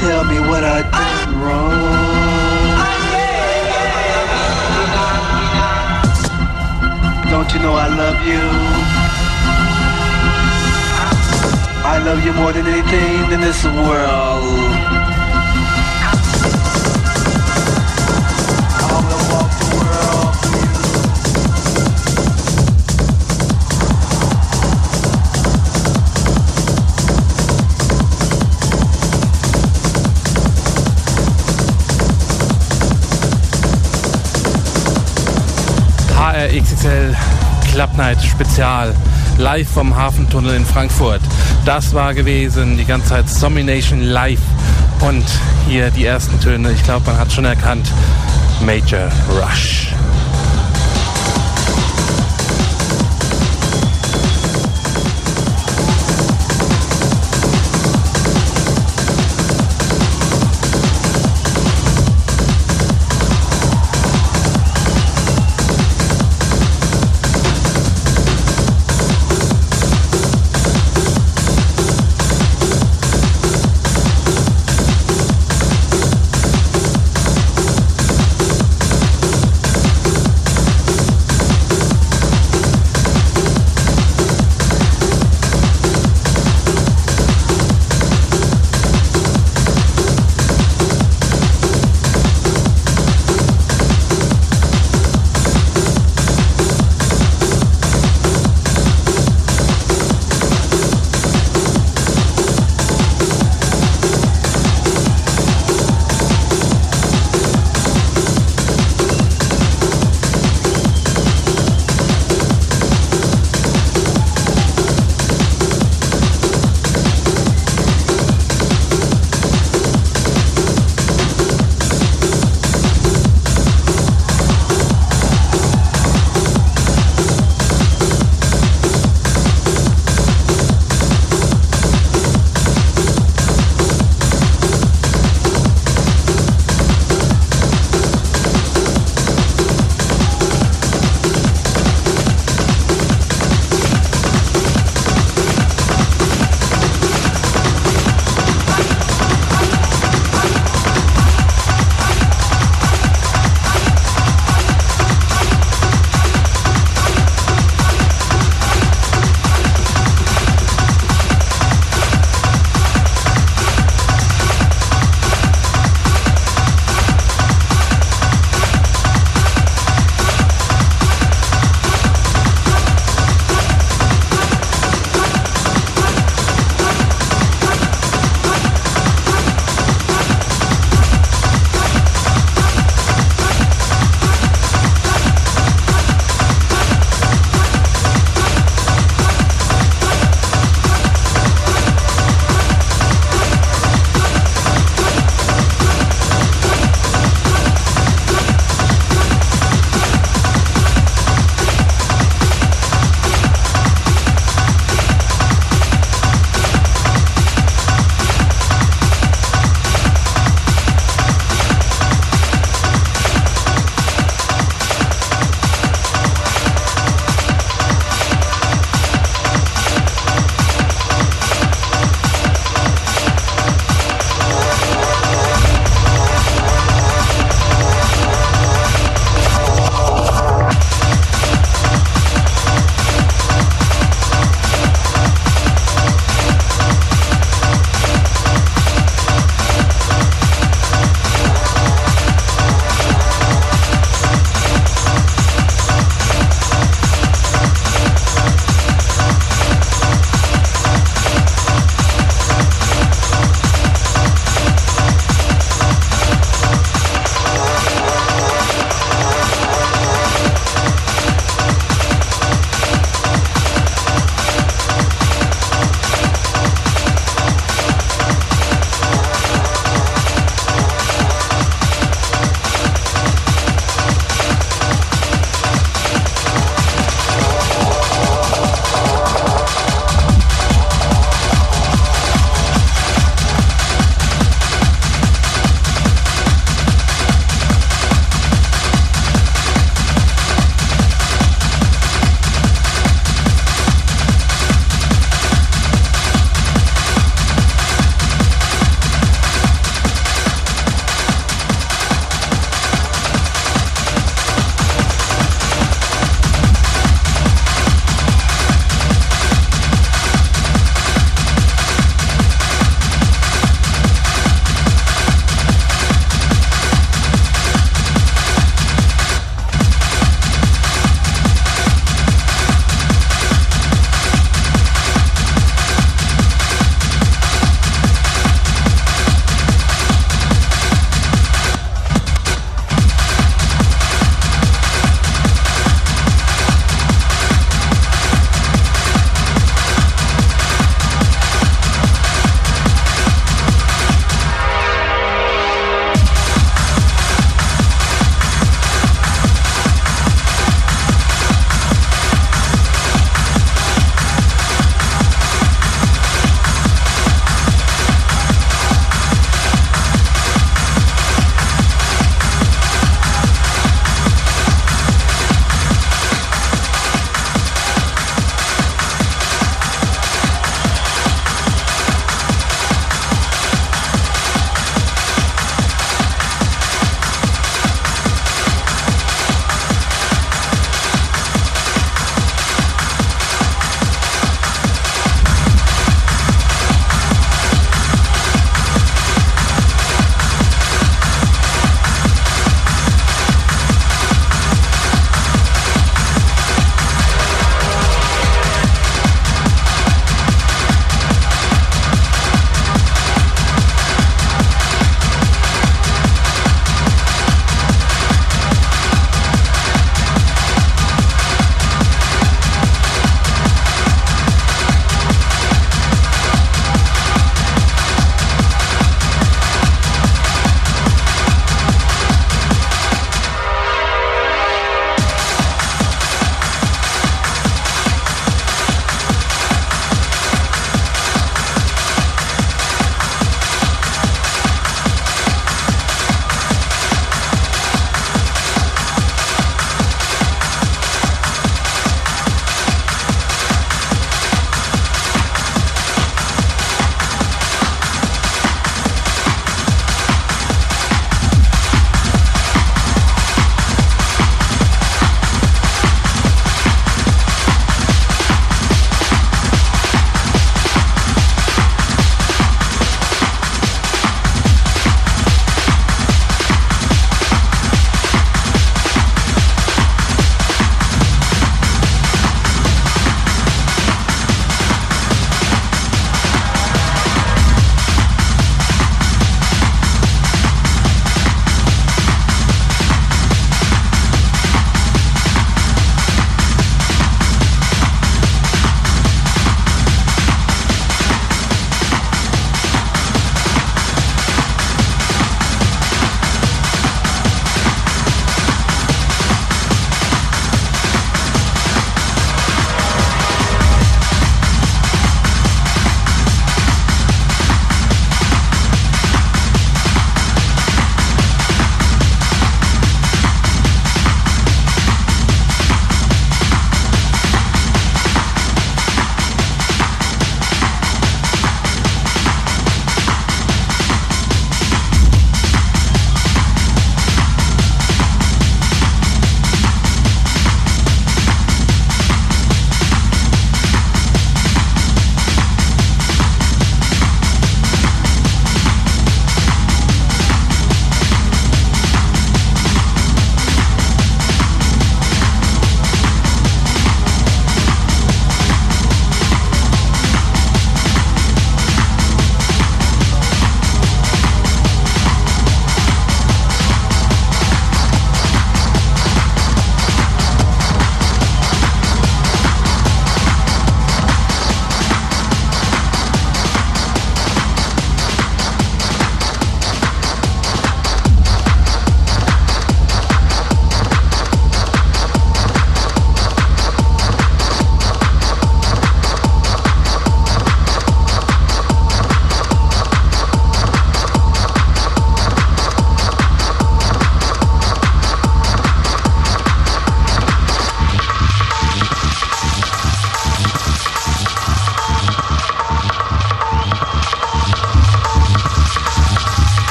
tell me what I did wrong. Don't you know I love you? I love you more than anything in this world. I will walk the world for you. XXL Club Night Spezial live vom Hafentunnel in Frankfurt. Das war gewesen die ganze Zeit Zombination live und hier die ersten Töne. Ich glaube, man hat schon erkannt. Major Rush.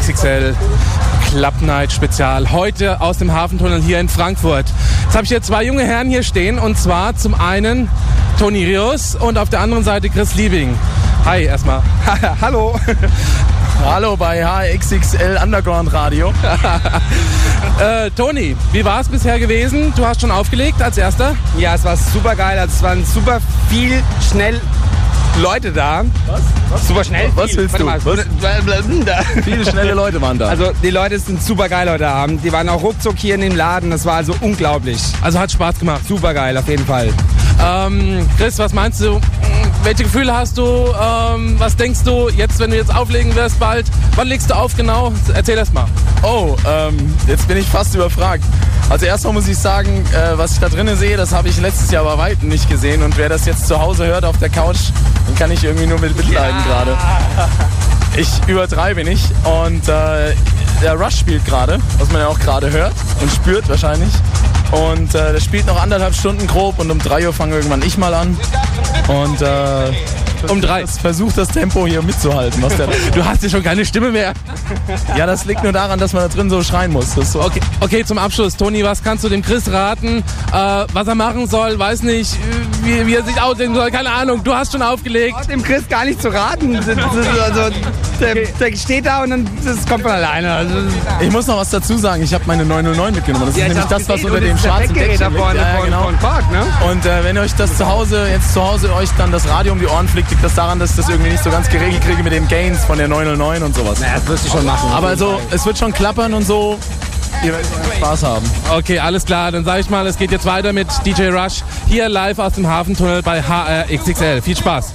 XXL Club Night Spezial. Heute aus dem Hafentunnel hier in Frankfurt. Jetzt habe ich hier zwei junge Herren hier stehen und zwar zum einen Toni Rios und auf der anderen Seite Chris Liebing. Hi erstmal. Hallo. Hallo bei HXXL Underground Radio. Toni, wie war es bisher gewesen? Du hast schon aufgelegt als Erster? Ja, es war super geil. Also es waren super viel schnell Leute da. Was? Super schnell? Was willst du? Viele schnelle Leute waren da. Also die Leute sind super geil heute Abend. Die waren auch ruckzuck hier in dem Laden. Das war also unglaublich. Also hat Spaß gemacht? Super geil, auf jeden Fall. Chris, was meinst du? Welche Gefühle hast du? Was denkst du jetzt, wenn du jetzt auflegen wirst bald? Wann legst du auf genau? Erzähl erst mal. Oh, jetzt bin ich fast überfragt. Also erstmal muss ich sagen, was ich da drinnen sehe, das habe ich letztes Jahr bei weitem nicht gesehen. Und wer das jetzt zu Hause hört auf der Couch, den kann ich irgendwie nur mitleiden gerade. Ich übertreibe nicht. Und der Rush spielt gerade, was man ja auch gerade hört und spürt wahrscheinlich. Und der spielt noch 1,5 Stunden grob und um 3 Uhr fange irgendwann ich mal an. Und um 3. Versucht das Tempo hier mitzuhalten. Was du hast ja schon keine Stimme mehr. Ja, das liegt nur daran, dass man da drin so schreien muss. Das ist so. Okay, zum Abschluss. Toni, was kannst du dem Chris raten? Was er machen soll, weiß nicht. Wie er sich ausdenken soll, keine Ahnung. Du hast schon aufgelegt. Dem Chris gar nicht zu raten. Also, der steht da und dann das kommt von alleine. Also, ich muss noch was dazu sagen. Ich habe meine 909 mitgenommen. Das ist nämlich das, was unter dem schwarzen Deckchen liegt. Ja, genau. Park, ne? Und wenn euch das zu Hause euch dann das Radio um die Ohren fliegt, liegt das daran, dass ich das irgendwie nicht so ganz geregelt kriege mit den Gains von der 909 und sowas. Naja, das wirst du schon machen. Aber also, es wird schon klappern und so. Ihr werdet Spaß haben. Okay, alles klar. Dann sage ich mal, es geht jetzt weiter mit DJ Rush hier live aus dem Hafentunnel bei HRXXL. Viel Spaß.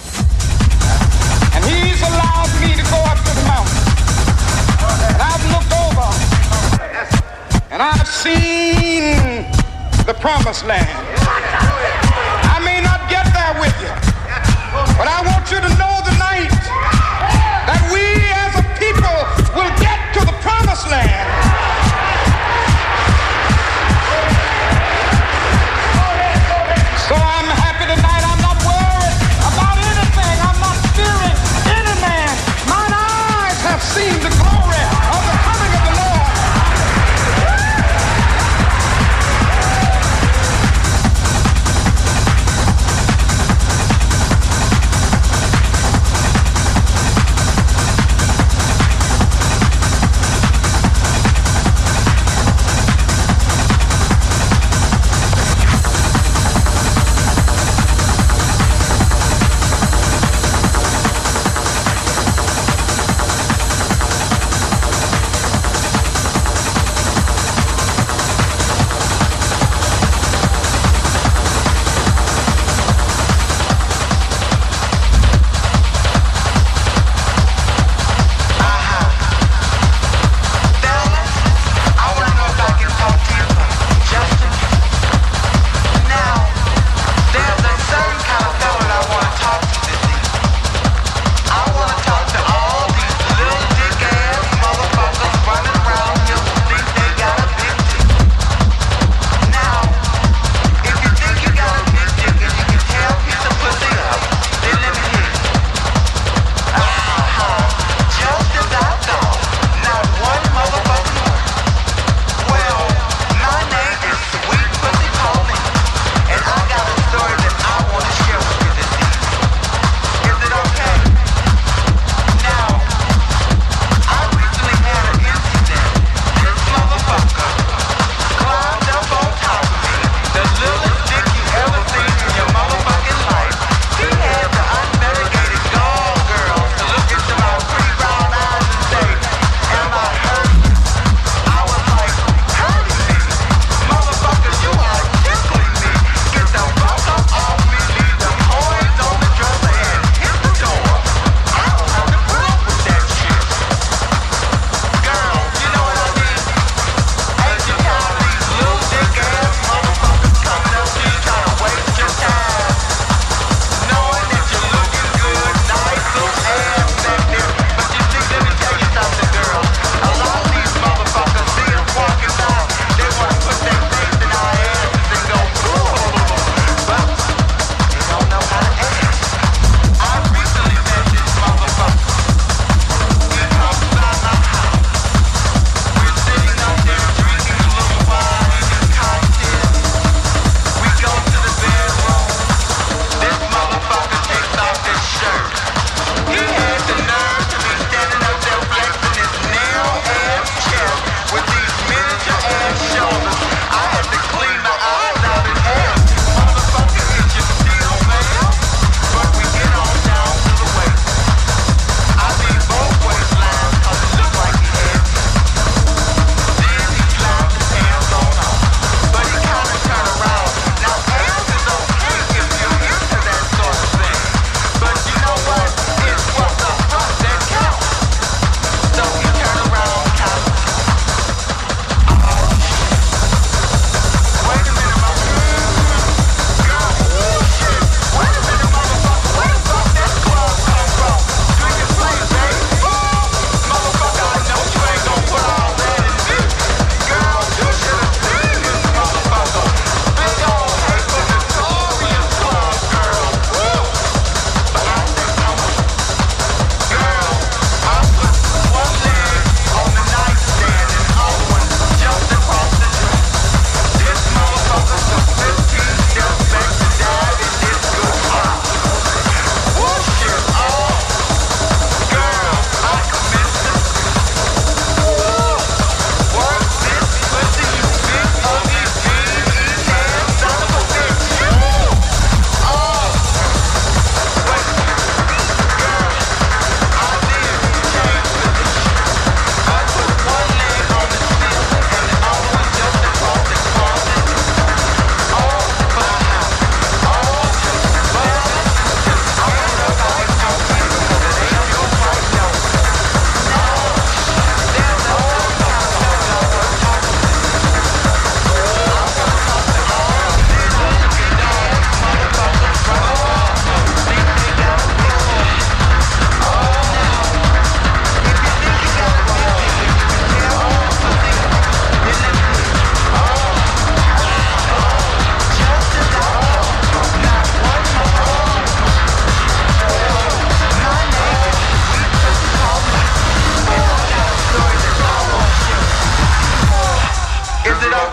And he's allowed me to go up to the mountain. And I've looked over. And I've seen the promised land. I may not get there with you. But I want you to know tonight that we as a people will get to the promised land. So I'm happy tonight. I'm not worried about anything. I'm not fearing any man. Mine eyes have seen the glory of the coming of the Lord.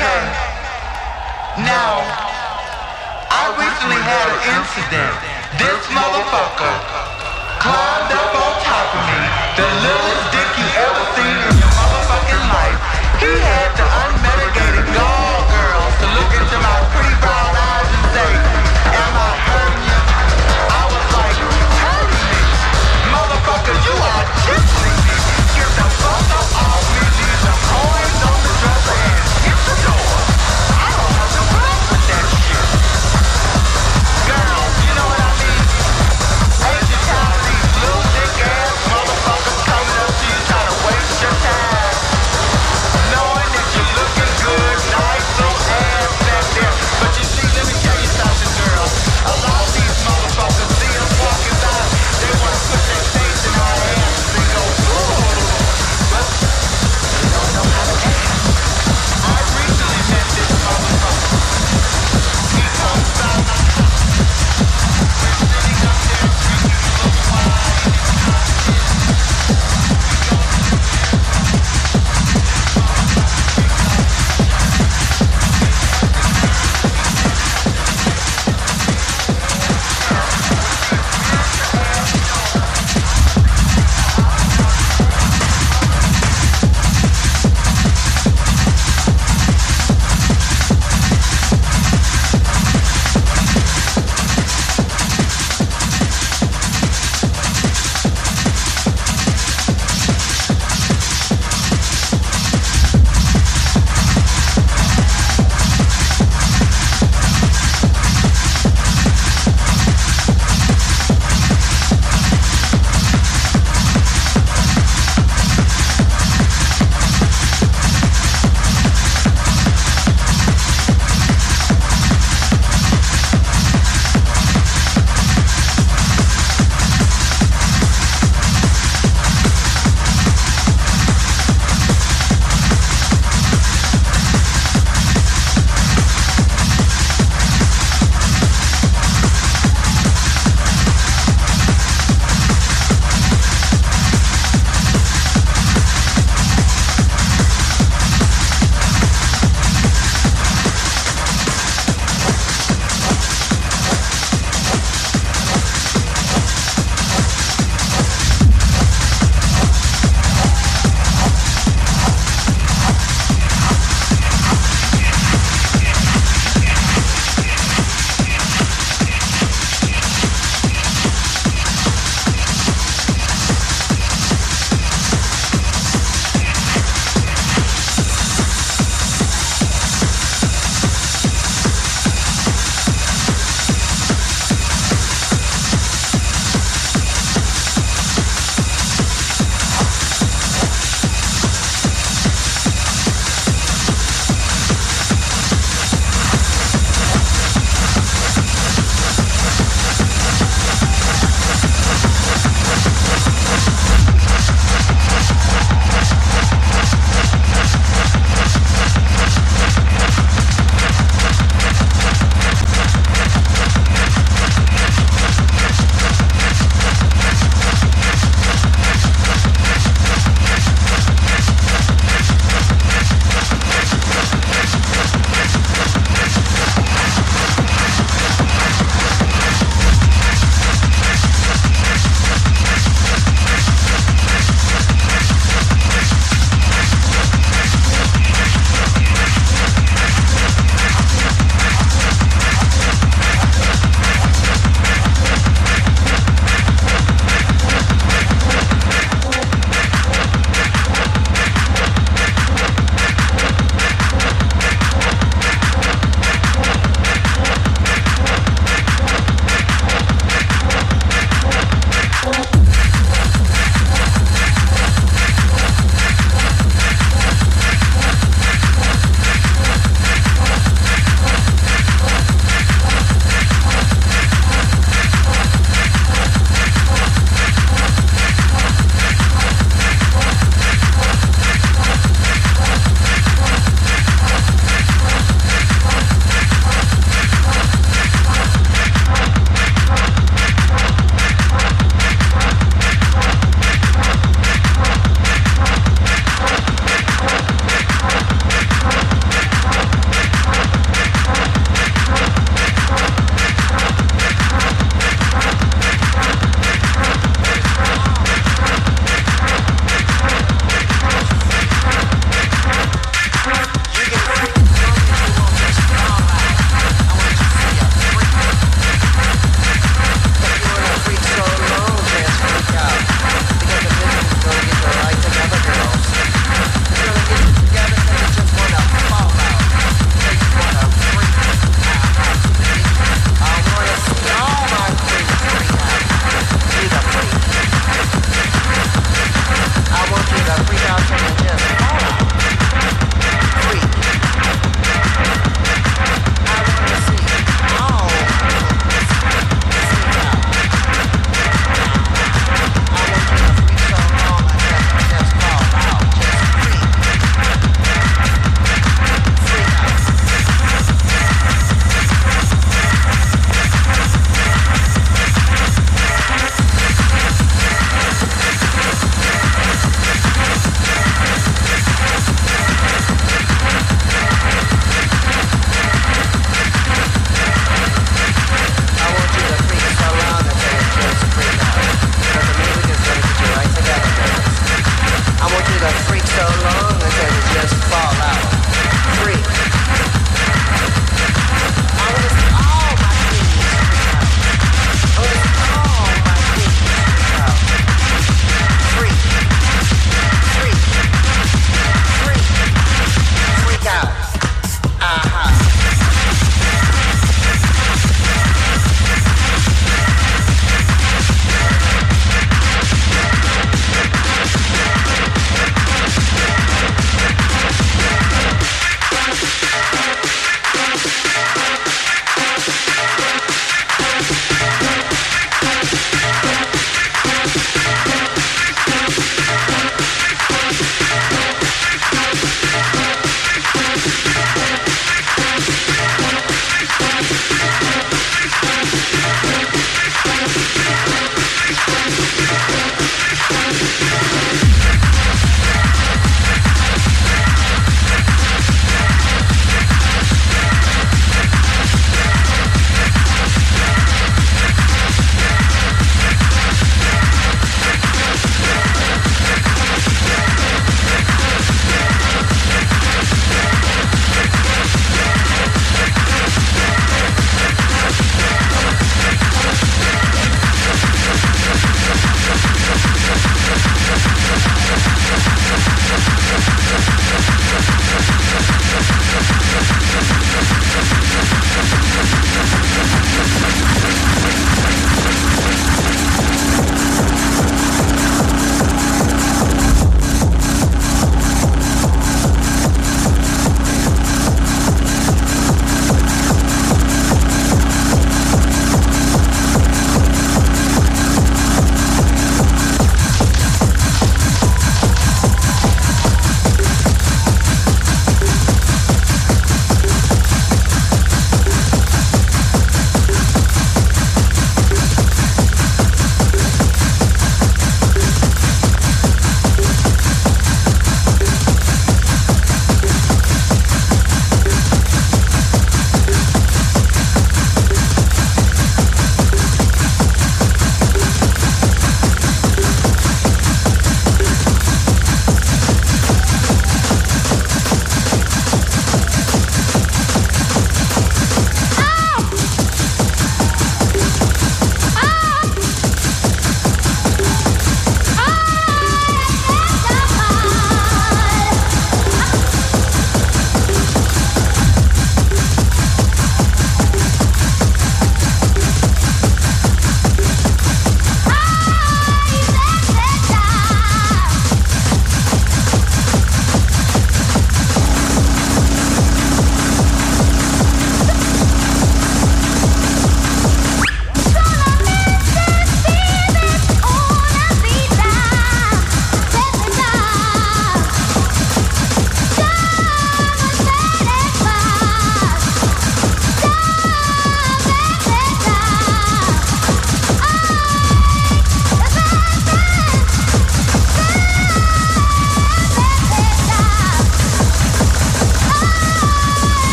okay? Now, I recently had an incident. This motherfucker climbed up on top of me, the littlest dick you ever seen in your motherfucking life. He had the unmitigated gall, girls, to look into my pretty brown eyes and say, am I hurting you? I was like, hurting me? Motherfucker, you are tickling me. Get the fuck up off me, leave some coins on the dresser and hit the door. I don't have to put up with that shit. Girls, you know what I mean? Ain't you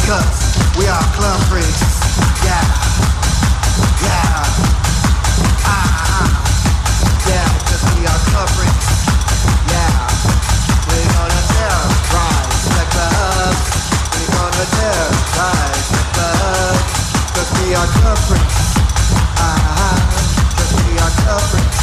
because we are club freaks. Yeah, yeah, yeah, because we are club freaks. Yeah, we're gonna terrorize the club. We're gonna terrorize the club. Because we are club freaks. Because we are club freaks.